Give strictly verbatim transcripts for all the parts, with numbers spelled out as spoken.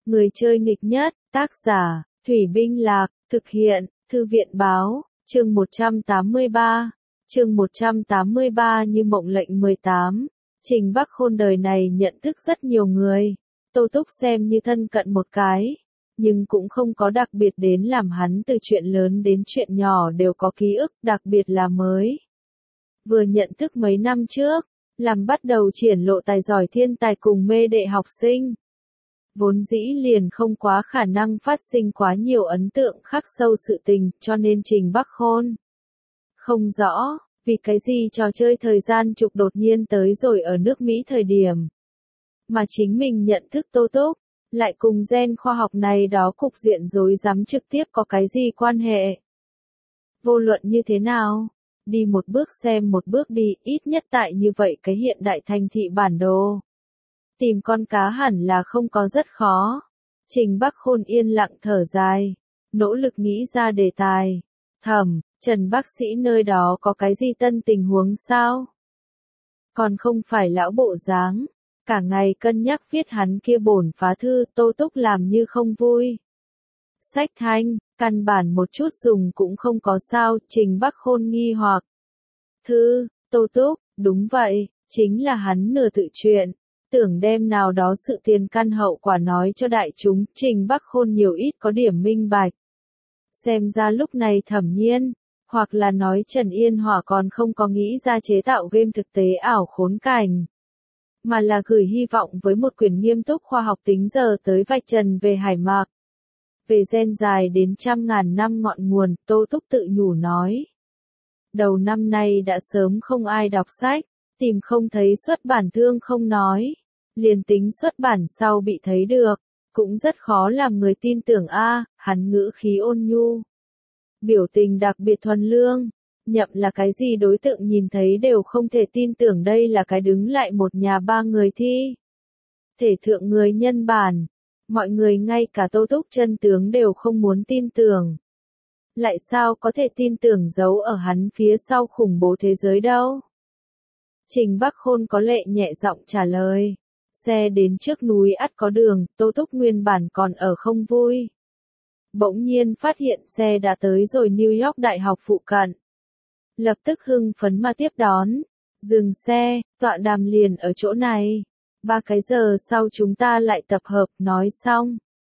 Người chơi nghịch nhất, tác giả, Thủy Binh Lạc, thực hiện, Thư viện Báo, chương một trăm tám mươi ba. Chương một trăm tám mươi ba như mộng lệnh mười tám. Trình Bắc Khôn đời này nhận thức rất nhiều người. Tô Túc xem như thân cận một cái, nhưng cũng không có đặc biệt đến làm hắn từ chuyện lớn đến chuyện nhỏ đều có ký ức, đặc biệt là mới. Vừa nhận thức mấy năm trước, làm bắt đầu triển lộ tài giỏi thiên tài cùng mê đệ học sinh. Vốn dĩ liền không quá khả năng phát sinh quá nhiều ấn tượng khắc sâu sự tình, cho nên Trình Bắc Khôn không rõ, vì cái gì trò chơi thời gian trục đột nhiên tới rồi ở nước Mỹ thời điểm. Mà chính mình nhận thức Tô Túc, lại cùng gen khoa học này đó cục diện rối rắm trực tiếp có cái gì quan hệ. Vô luận như thế nào, đi một bước xem một bước đi, ít nhất tại như vậy cái hiện đại thành thị bản đồ. Tìm con cá hẳn là không có rất khó. Trình Bắc Khôn yên lặng thở dài, nỗ lực nghĩ ra đề tài. Thẩm, Trần bác sĩ nơi đó có cái gì tân tình huống sao? Còn không phải lão bộ dáng, cả ngày cân nhắc viết hắn kia bổn phá thư, Tô Túc làm như không vui. Sách thanh, căn bản một chút dùng cũng không có sao, Trình Bắc Khôn nghi hoặc. Thư, Tô Túc, đúng vậy, chính là hắn nửa tự chuyện. Tưởng đem nào đó sự tiền căn hậu quả nói cho đại chúng, Trình Bắc Khôn nhiều ít có điểm minh bạch. Xem ra lúc này Thẩm Nhiên, hoặc là nói Trần Yên Hòa còn không có nghĩ ra chế tạo game thực tế ảo khốn cảnh, mà là gửi hy vọng với một quyển nghiêm túc khoa học tính giờ tới vạch trần về hải mạc. Về gen dài đến trăm ngàn năm ngọn nguồn, Tô Túc tự nhủ nói. Đầu năm nay đã sớm không ai đọc sách, tìm không thấy xuất bản thương không nói, liền tính xuất bản sau bị thấy được, cũng rất khó làm người tin tưởng a. Hắn ngữ khí ôn nhu, biểu tình đặc biệt thuần lương, nhậm là cái gì đối tượng nhìn thấy đều không thể tin tưởng đây là cái đứng lại một nhà ba người thi. Thể thượng người nhân bản, mọi người ngay cả Tô Túc chân tướng đều không muốn tin tưởng. Lại sao có thể tin tưởng giấu ở hắn phía sau khủng bố thế giới đâu? Trình Bắc Khôn có lệ nhẹ giọng trả lời. Xe đến trước núi ắt có đường, Tô Túc nguyên bản còn ở không vui. Bỗng nhiên phát hiện xe đã tới rồi New York Đại học phụ cận. Lập tức hưng phấn mà tiếp đón. Dừng xe, tọa đàm liền ở chỗ này. Ba cái giờ sau chúng ta lại tập hợp, nói xong.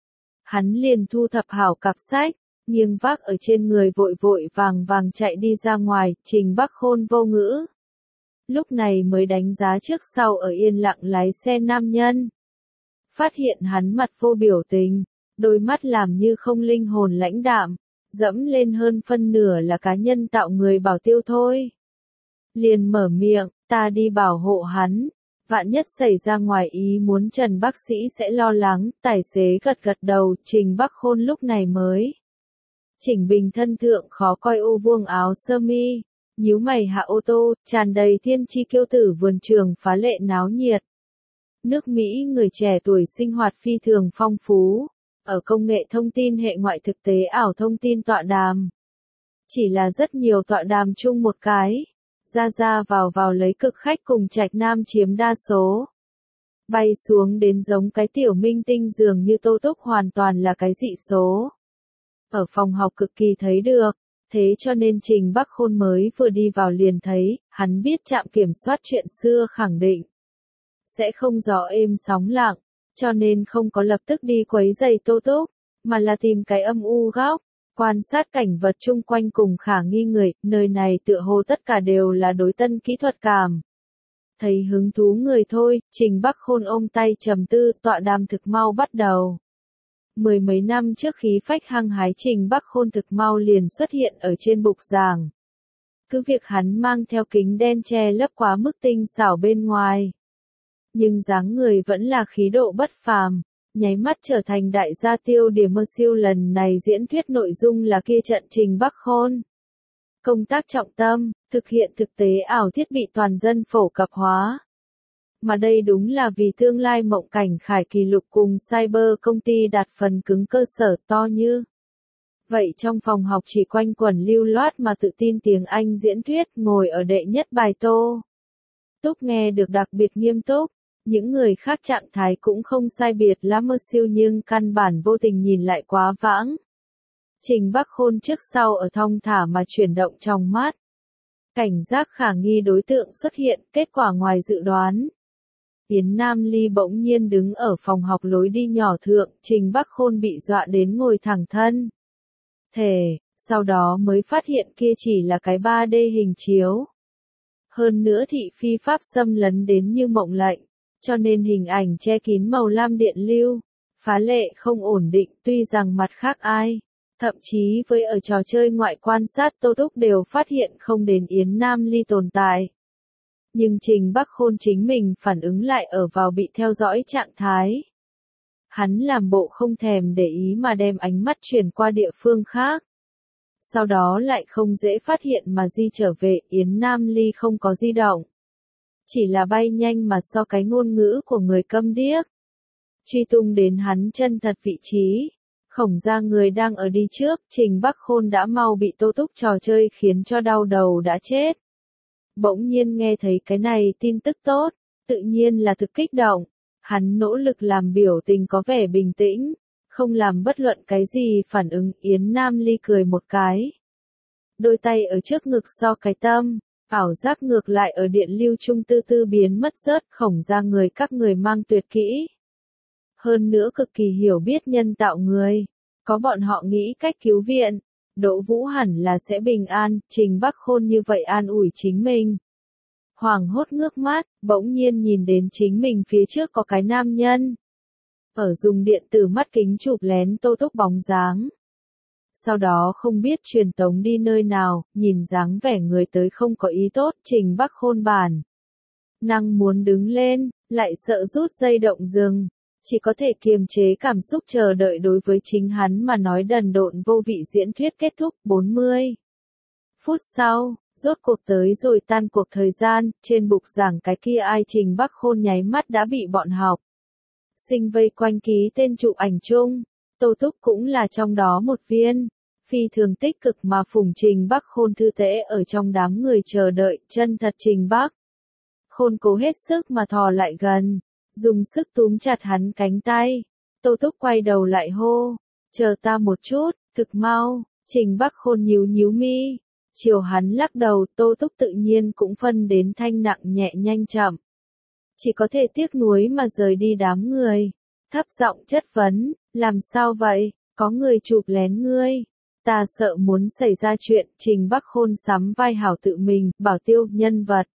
Hắn liền thu thập hảo cặp sách, nghiêng vác ở trên người vội vội vàng vàng chạy đi ra ngoài, Trình Bắc Khôn vô ngữ. Lúc này mới đánh giá trước sau ở yên lặng lái xe nam nhân. Phát hiện hắn mặt vô biểu tình, đôi mắt làm như không linh hồn lãnh đạm, dẫm lên hơn phân nửa là cá nhân tạo người bảo tiêu thôi. Liền mở miệng, ta đi bảo hộ hắn, vạn nhất xảy ra ngoài ý muốn Trần bác sĩ sẽ lo lắng, tài xế gật gật đầu, Trình Bắc Khôn lúc này mới chỉnh bình thân thượng khó coi ô vuông áo sơ mi. Nhíu mày hạ ô tô, tràn đầy thiên chi kiêu tử vườn trường phá lệ náo nhiệt. Nước Mỹ người trẻ tuổi sinh hoạt phi thường phong phú, ở công nghệ thông tin hệ ngoại thực tế ảo thông tin tọa đàm. Chỉ là rất nhiều tọa đàm chung một cái, ra ra vào vào lấy cực khách cùng trạch nam chiếm đa số. Bay xuống đến giống cái tiểu minh tinh dường như Tô Túc hoàn toàn là cái dị số. Ở phòng học cực kỳ thấy được. Thế cho nên Trình Bắc Khôn mới vừa đi vào liền thấy, hắn biết trạm kiểm soát chuyện xưa khẳng định sẽ không gió êm sóng lặng, cho nên không có lập tức đi quấy giày Tô Túc, mà là tìm cái âm u góc, quan sát cảnh vật chung quanh cùng khả nghi người, nơi này tựa hồ tất cả đều là đối tân kỹ thuật cảm. Thấy hứng thú người thôi, Trình Bắc Khôn ôm tay trầm tư, tọa đàm thực mau bắt đầu. Mười mấy năm trước khí phách hăng hái Trình Bắc Khôn thực mau liền xuất hiện ở trên bục giảng. Cứ việc hắn mang theo kính đen che lấp quá mức tinh xảo bên ngoài. Nhưng dáng người vẫn là khí độ bất phàm, nháy mắt trở thành đại gia tiêu điểm mơ siêu lần này diễn thuyết nội dung là kia trận Trình Bắc Khôn. Công tác trọng tâm, thực hiện thực tế ảo thiết bị toàn dân phổ cập hóa. Mà đây đúng là vì tương lai mộng cảnh khải kỷ lục cùng cyber công ty đạt phần cứng cơ sở to như. Vậy trong phòng học chỉ quanh quẩn lưu loát mà tự tin tiếng Anh diễn thuyết ngồi ở đệ nhất bài Tô Túc nghe được đặc biệt nghiêm túc, Những người khác trạng thái cũng không sai biệt lắm mơ siêu nhưng căn bản vô tình nhìn lại quá vãng. Trình Bắc Khôn trước sau ở thong thả mà chuyển động trong mắt. Cảnh giác khả nghi đối tượng xuất hiện, kết quả ngoài dự đoán. Yến Nam Ly bỗng nhiên đứng ở phòng học lối đi nhỏ thượng, Trình Bắc Khôn bị dọa đến ngồi thẳng thân. Thề, sau đó mới phát hiện kia chỉ là cái ba D hình chiếu. Hơn nữa thị phi pháp xâm lấn đến như mộng lệnh, cho nên hình ảnh che kín màu lam điện lưu, phá lệ không ổn định tuy rằng mặt khác ai. Thậm chí với ở trò chơi ngoại quan sát Tô Túc đều phát hiện không đến Yến Nam Ly tồn tại. Nhưng Trình Bắc Khôn chính mình phản ứng lại ở vào bị theo dõi trạng thái. Hắn làm bộ không thèm để ý mà đem ánh mắt chuyển qua địa phương khác. Sau đó lại không dễ phát hiện mà di trở về, Yến Nam Ly không có di động. Chỉ là bay nhanh mà so cái ngôn ngữ của người câm điếc. Truy tung đến hắn chân thật vị trí. Khổng ra người đang ở đi trước, Trình Bắc Khôn đã mau bị Tô Túc trò chơi khiến cho đau đầu đã chết. Bỗng nhiên nghe thấy cái này tin tức tốt, tự nhiên là thực kích động. Hắn nỗ lực làm biểu tình có vẻ bình tĩnh, không làm bất luận cái gì phản ứng. Yến Nam Ly cười một cái. Đôi tay ở trước ngực so cái tâm, ảo giác ngược lại ở điện lưu trung tư tư biến mất rớt. Khổng ra người các người mang tuyệt kỹ. Hơn nữa cực kỳ hiểu biết nhân tạo người. Có bọn họ nghĩ cách cứu viện. Đỗ Vũ hẳn là sẽ bình an, Trình Bắc Khôn như vậy an ủi chính mình. Hoàng hốt ngước mắt, bỗng nhiên nhìn đến chính mình phía trước có cái nam nhân. Ở dùng điện tử mắt kính chụp lén Tô Túc bóng dáng. Sau đó không biết truyền tống đi nơi nào, nhìn dáng vẻ người tới không có ý tốt, Trình Bắc Khôn bản. Năng muốn đứng lên, lại sợ rút dây động dừng. Chỉ có thể kiềm chế cảm xúc chờ đợi đối với chính hắn mà nói đần độn vô vị diễn thuyết kết thúc. Bốn mươi phút sau, rốt cuộc tới rồi tan cuộc thời gian, trên bục giảng cái kia ai Trình Bắc Khôn nháy mắt đã bị bọn học sinh vây quanh ký tên chụp ảnh chung. Tô Túc cũng là trong đó một viên. Phi thường tích cực mà phủng Trình Bắc Khôn thư tễ ở trong đám người chờ đợi, chân thật Trình Bắc Khôn cố hết sức mà thò lại gần. Dùng sức túm chặt hắn cánh tay. Tô Túc quay đầu lại hô. Chờ ta một chút, thực mau. Trình Bắc Khôn nhíu nhíu mi. Chiều hắn lắc đầu, Tô Túc tự nhiên cũng phân đến thanh nặng nhẹ nhanh chậm. Chỉ có thể tiếc nuối mà rời đi đám người. Thấp giọng chất vấn, làm sao vậy, có người chụp lén ngươi. Ta sợ muốn xảy ra chuyện, Trình Bắc Khôn sắm vai hảo tự mình, bảo tiêu, nhân vật.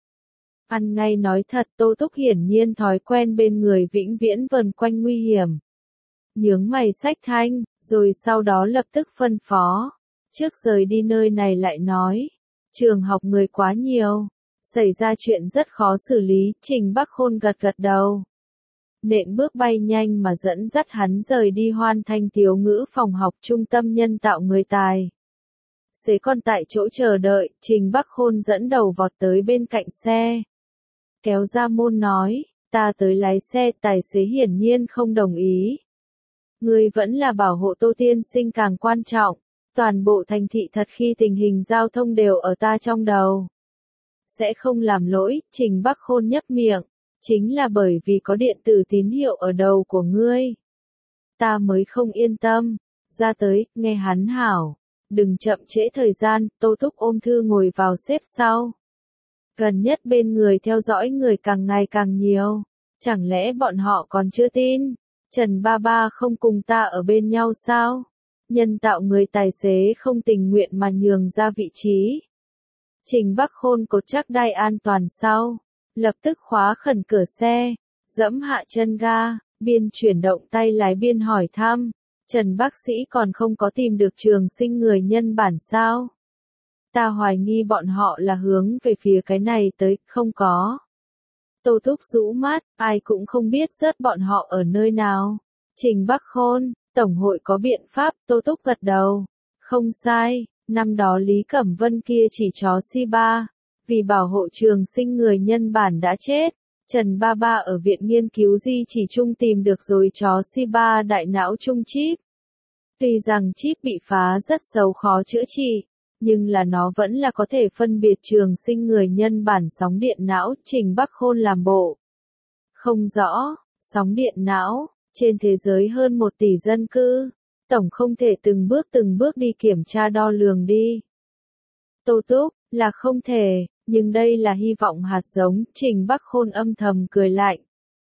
Ăn ngay nói thật, Tô Túc hiển nhiên thói quen bên người vĩnh viễn vần quanh nguy hiểm. Nhướng mày sách thanh, rồi sau đó lập tức phân phó. Trước rời đi nơi này lại nói. Trường học người quá nhiều. Xảy ra chuyện rất khó xử lý, Trình Bắc Khôn gật gật đầu. Nện bước bay nhanh mà dẫn dắt hắn rời đi Hoan Thanh Tiếu ngữ phòng học trung tâm nhân tạo người tài. Xế con tại chỗ chờ đợi, Trình Bắc Khôn dẫn đầu vọt tới bên cạnh xe. Kéo ra môn nói, ta tới lái xe, tài xế hiển nhiên không đồng ý. Người vẫn là bảo hộ Tô tiên sinh càng quan trọng, toàn bộ thành thị thật khi tình hình giao thông đều ở ta trong đầu. Sẽ không làm lỗi, Trình Bắc Khôn nhấp miệng, chính là bởi vì có điện tử tín hiệu ở đầu của ngươi. Ta mới không yên tâm, ra tới, nghe hắn hảo, đừng chậm trễ thời gian, Tô Túc ôm thư ngồi vào xếp sau. Gần nhất bên người theo dõi người càng ngày càng nhiều. Chẳng lẽ bọn họ còn chưa tin? Trần Ba Ba không cùng ta ở bên nhau sao? Nhân tạo người tài xế không tình nguyện mà nhường ra vị trí. Trình Bắc Khôn cột chắc đai an toàn sau. Lập tức khóa khẩn cửa xe. Dẫm hạ chân ga. Biên chuyển động tay lái biên hỏi thăm. Trần bác sĩ còn không có tìm được trường sinh người nhân bản sao? Ta hoài nghi bọn họ là hướng về phía cái này tới, không có. Tô Túc rũ mắt, ai cũng không biết rớt bọn họ ở nơi nào. Trình Bắc Khôn, Tổng hội có biện pháp, Tô Túc gật đầu. Không sai, năm đó Lý Cẩm Vân kia chỉ chó si ba. Vì bảo hộ trường sinh người nhân bản đã chết. Trần Ba Ba ở viện nghiên cứu di chỉ chung tìm được rồi chó si ba đại não chung chip. Tuy rằng chip bị phá rất xấu khó chữa trị. Nhưng là nó vẫn là có thể phân biệt trường sinh người nhân bản sóng điện não, Trình Bắc Khôn làm bộ. Không rõ, sóng điện não, trên thế giới hơn một tỷ dân cư, tổng không thể từng bước từng bước đi kiểm tra đo lường đi. Tô Túc, là không thể, nhưng đây là hy vọng hạt giống, Trình Bắc Khôn âm thầm cười lạnh.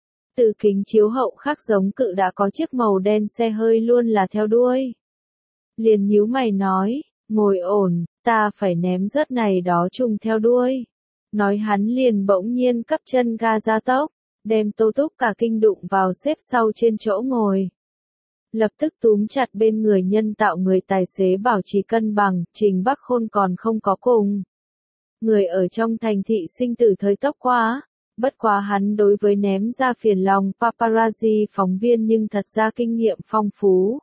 Từ kính chiếu hậu khắc giống cự đã có chiếc màu đen xe hơi luôn là theo đuôi. Liền nhíu mày nói, ngồi ổn, ta phải ném rớt này đó chung theo đuôi. Nói hắn liền bỗng nhiên cấp chân ga gia tốc, đem Tô Túc cả kinh đụng vào xếp sau trên chỗ ngồi. Lập tức túm chặt bên người nhân tạo người tài xế bảo trì cân bằng, Trình Bắc Khôn còn không có cùng. Người ở trong thành thị sinh tử thời tốc quá, bất quá hắn đối với ném ra phiền lòng paparazzi phóng viên nhưng thật ra kinh nghiệm phong phú.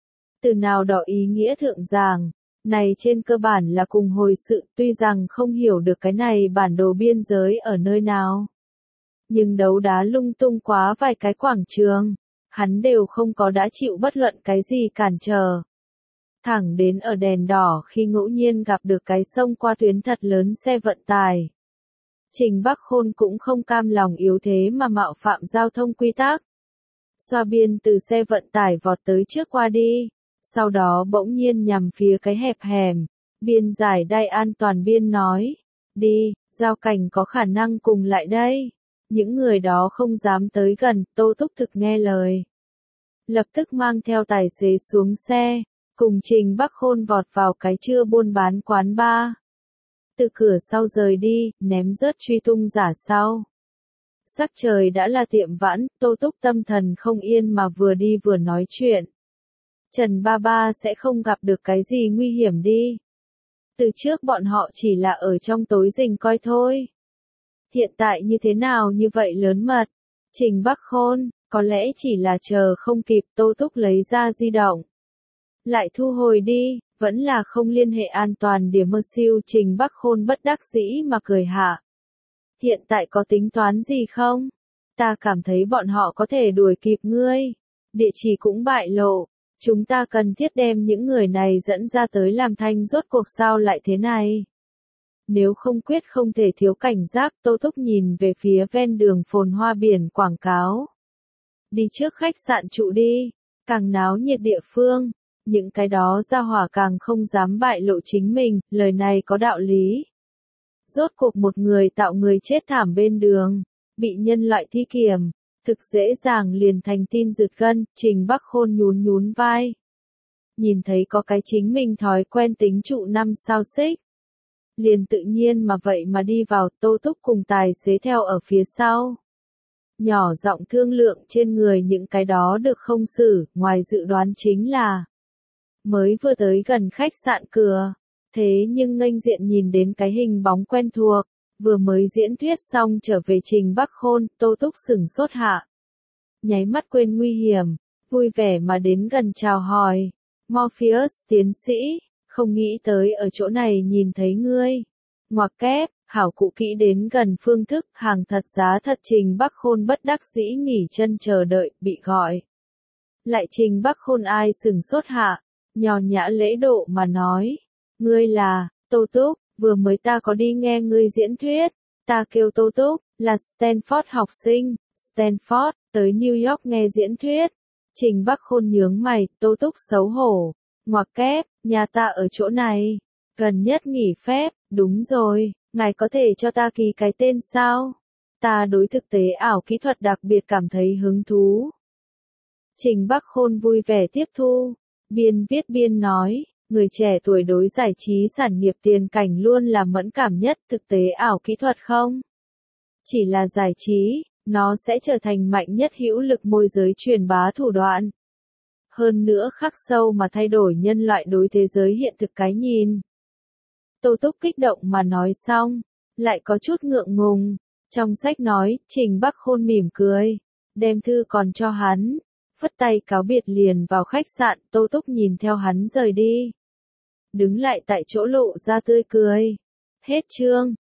Từ nào đó ý nghĩa thượng giảng, này trên cơ bản là cùng hồi sự, tuy rằng không hiểu được cái này bản đồ biên giới ở nơi nào. Nhưng đấu đá lung tung quá vài cái quảng trường, hắn đều không có đã chịu bất luận cái gì cản trở. Thẳng đến ở đèn đỏ khi ngẫu nhiên gặp được cái sông qua tuyến thật lớn xe vận tải. Trình Bắc Khôn cũng không cam lòng yếu thế mà mạo phạm giao thông quy tắc. Xoa biên từ xe vận tải vọt tới trước qua đi, sau đó bỗng nhiên nhằm phía cái hẹp hẻm, biên giải đai an toàn biên nói, đi, giao cảnh có khả năng cùng lại đây. Những người đó không dám tới gần, Tô Túc thực nghe lời. Lập tức mang theo tài xế xuống xe, cùng Trình Bắc Khôn vọt vào cái trưa buôn bán quán bar. Từ cửa sau rời đi, ném rớt truy tung giả sau. Sắc trời đã là tiệm vãn, Tô Túc tâm thần không yên mà vừa đi vừa nói chuyện. Trần Ba Ba sẽ không gặp được cái gì nguy hiểm đi. Từ trước bọn họ chỉ là ở trong tối rình coi thôi. Hiện tại như thế nào như vậy lớn mật? Trình Bắc Khôn, có lẽ chỉ là chờ không kịp, Tô Túc lấy ra di động. Lại thu hồi đi, vẫn là không liên hệ an toàn điểm mơ siêu, Trình Bắc Khôn bất đắc dĩ mà cười hạ. Hiện tại có tính toán gì không? Ta cảm thấy bọn họ có thể đuổi kịp ngươi. Địa chỉ cũng bại lộ. Chúng ta cần thiết đem những người này dẫn ra tới làm thanh, rốt cuộc sao lại thế này? Nếu không quyết không thể thiếu cảnh giác, Tô Túc nhìn về phía ven đường phồn hoa biển quảng cáo. Đi trước khách sạn trụ đi, càng náo nhiệt địa phương, những cái đó ra hỏa càng không dám bại lộ chính mình, lời này có đạo lý. Rốt cuộc một người tạo người chết thảm bên đường, bị nhân loại thi kiểm, thực dễ dàng liền thành tin rượt gân, Trình Bắc Khôn nhún nhún vai. Nhìn thấy có cái chính mình thói quen tính trụ năm sao xích. Liền tự nhiên mà vậy mà đi vào, Tô Túc cùng tài xế theo ở phía sau. Nhỏ giọng thương lượng trên người những cái đó được không xử, ngoài dự đoán chính là mới vừa tới gần khách sạn cửa, thế nhưng nghênh diện nhìn đến cái hình bóng quen thuộc, vừa mới diễn thuyết xong trở về Trình Bắc Khôn, Tô Túc sửng sốt hạ. Nháy mắt quên nguy hiểm, vui vẻ mà đến gần chào hỏi, Morpheus tiến sĩ. Không nghĩ tới ở chỗ này nhìn thấy ngươi. Ngoặc kép, hảo cụ kỹ đến gần phương thức, hàng thật giá thật, Trình Bắc Khôn bất đắc dĩ nghỉ chân chờ đợi, bị gọi. Lại Trình Bắc Khôn ai sừng sốt hạ, nhò nhã lễ độ mà nói. Ngươi là, Tô Túc, vừa mới ta có đi nghe ngươi diễn thuyết. Ta kêu Tô Túc, là Stanford học sinh, Stanford, tới New York nghe diễn thuyết. Trình Bắc Khôn nhướng mày, Tô Túc xấu hổ. Ngoặc kép, nhà ta ở chỗ này. Gần nhất nghỉ phép, đúng rồi, ngài có thể cho ta ký cái tên sao? Ta đối thực tế ảo kỹ thuật đặc biệt cảm thấy hứng thú. Trình Bắc Khôn vui vẻ tiếp thu, biên viết biên nói, người trẻ tuổi đối giải trí sản nghiệp tiền cảnh luôn là mẫn cảm nhất, thực tế ảo kỹ thuật không? Chỉ là giải trí, nó sẽ trở thành mạnh nhất hữu lực môi giới truyền bá thủ đoạn. Hơn nữa khắc sâu mà thay đổi nhân loại đối thế giới hiện thực cái nhìn. Tô Túc kích động mà nói xong, lại có chút ngượng ngùng. Trong sách nói, Trình Bắc Khôn mỉm cười, đem thư còn cho hắn, phất tay cáo biệt liền vào khách sạn. Tô Túc nhìn theo hắn rời đi, đứng lại tại chỗ lộ ra tươi cười. Hết chương.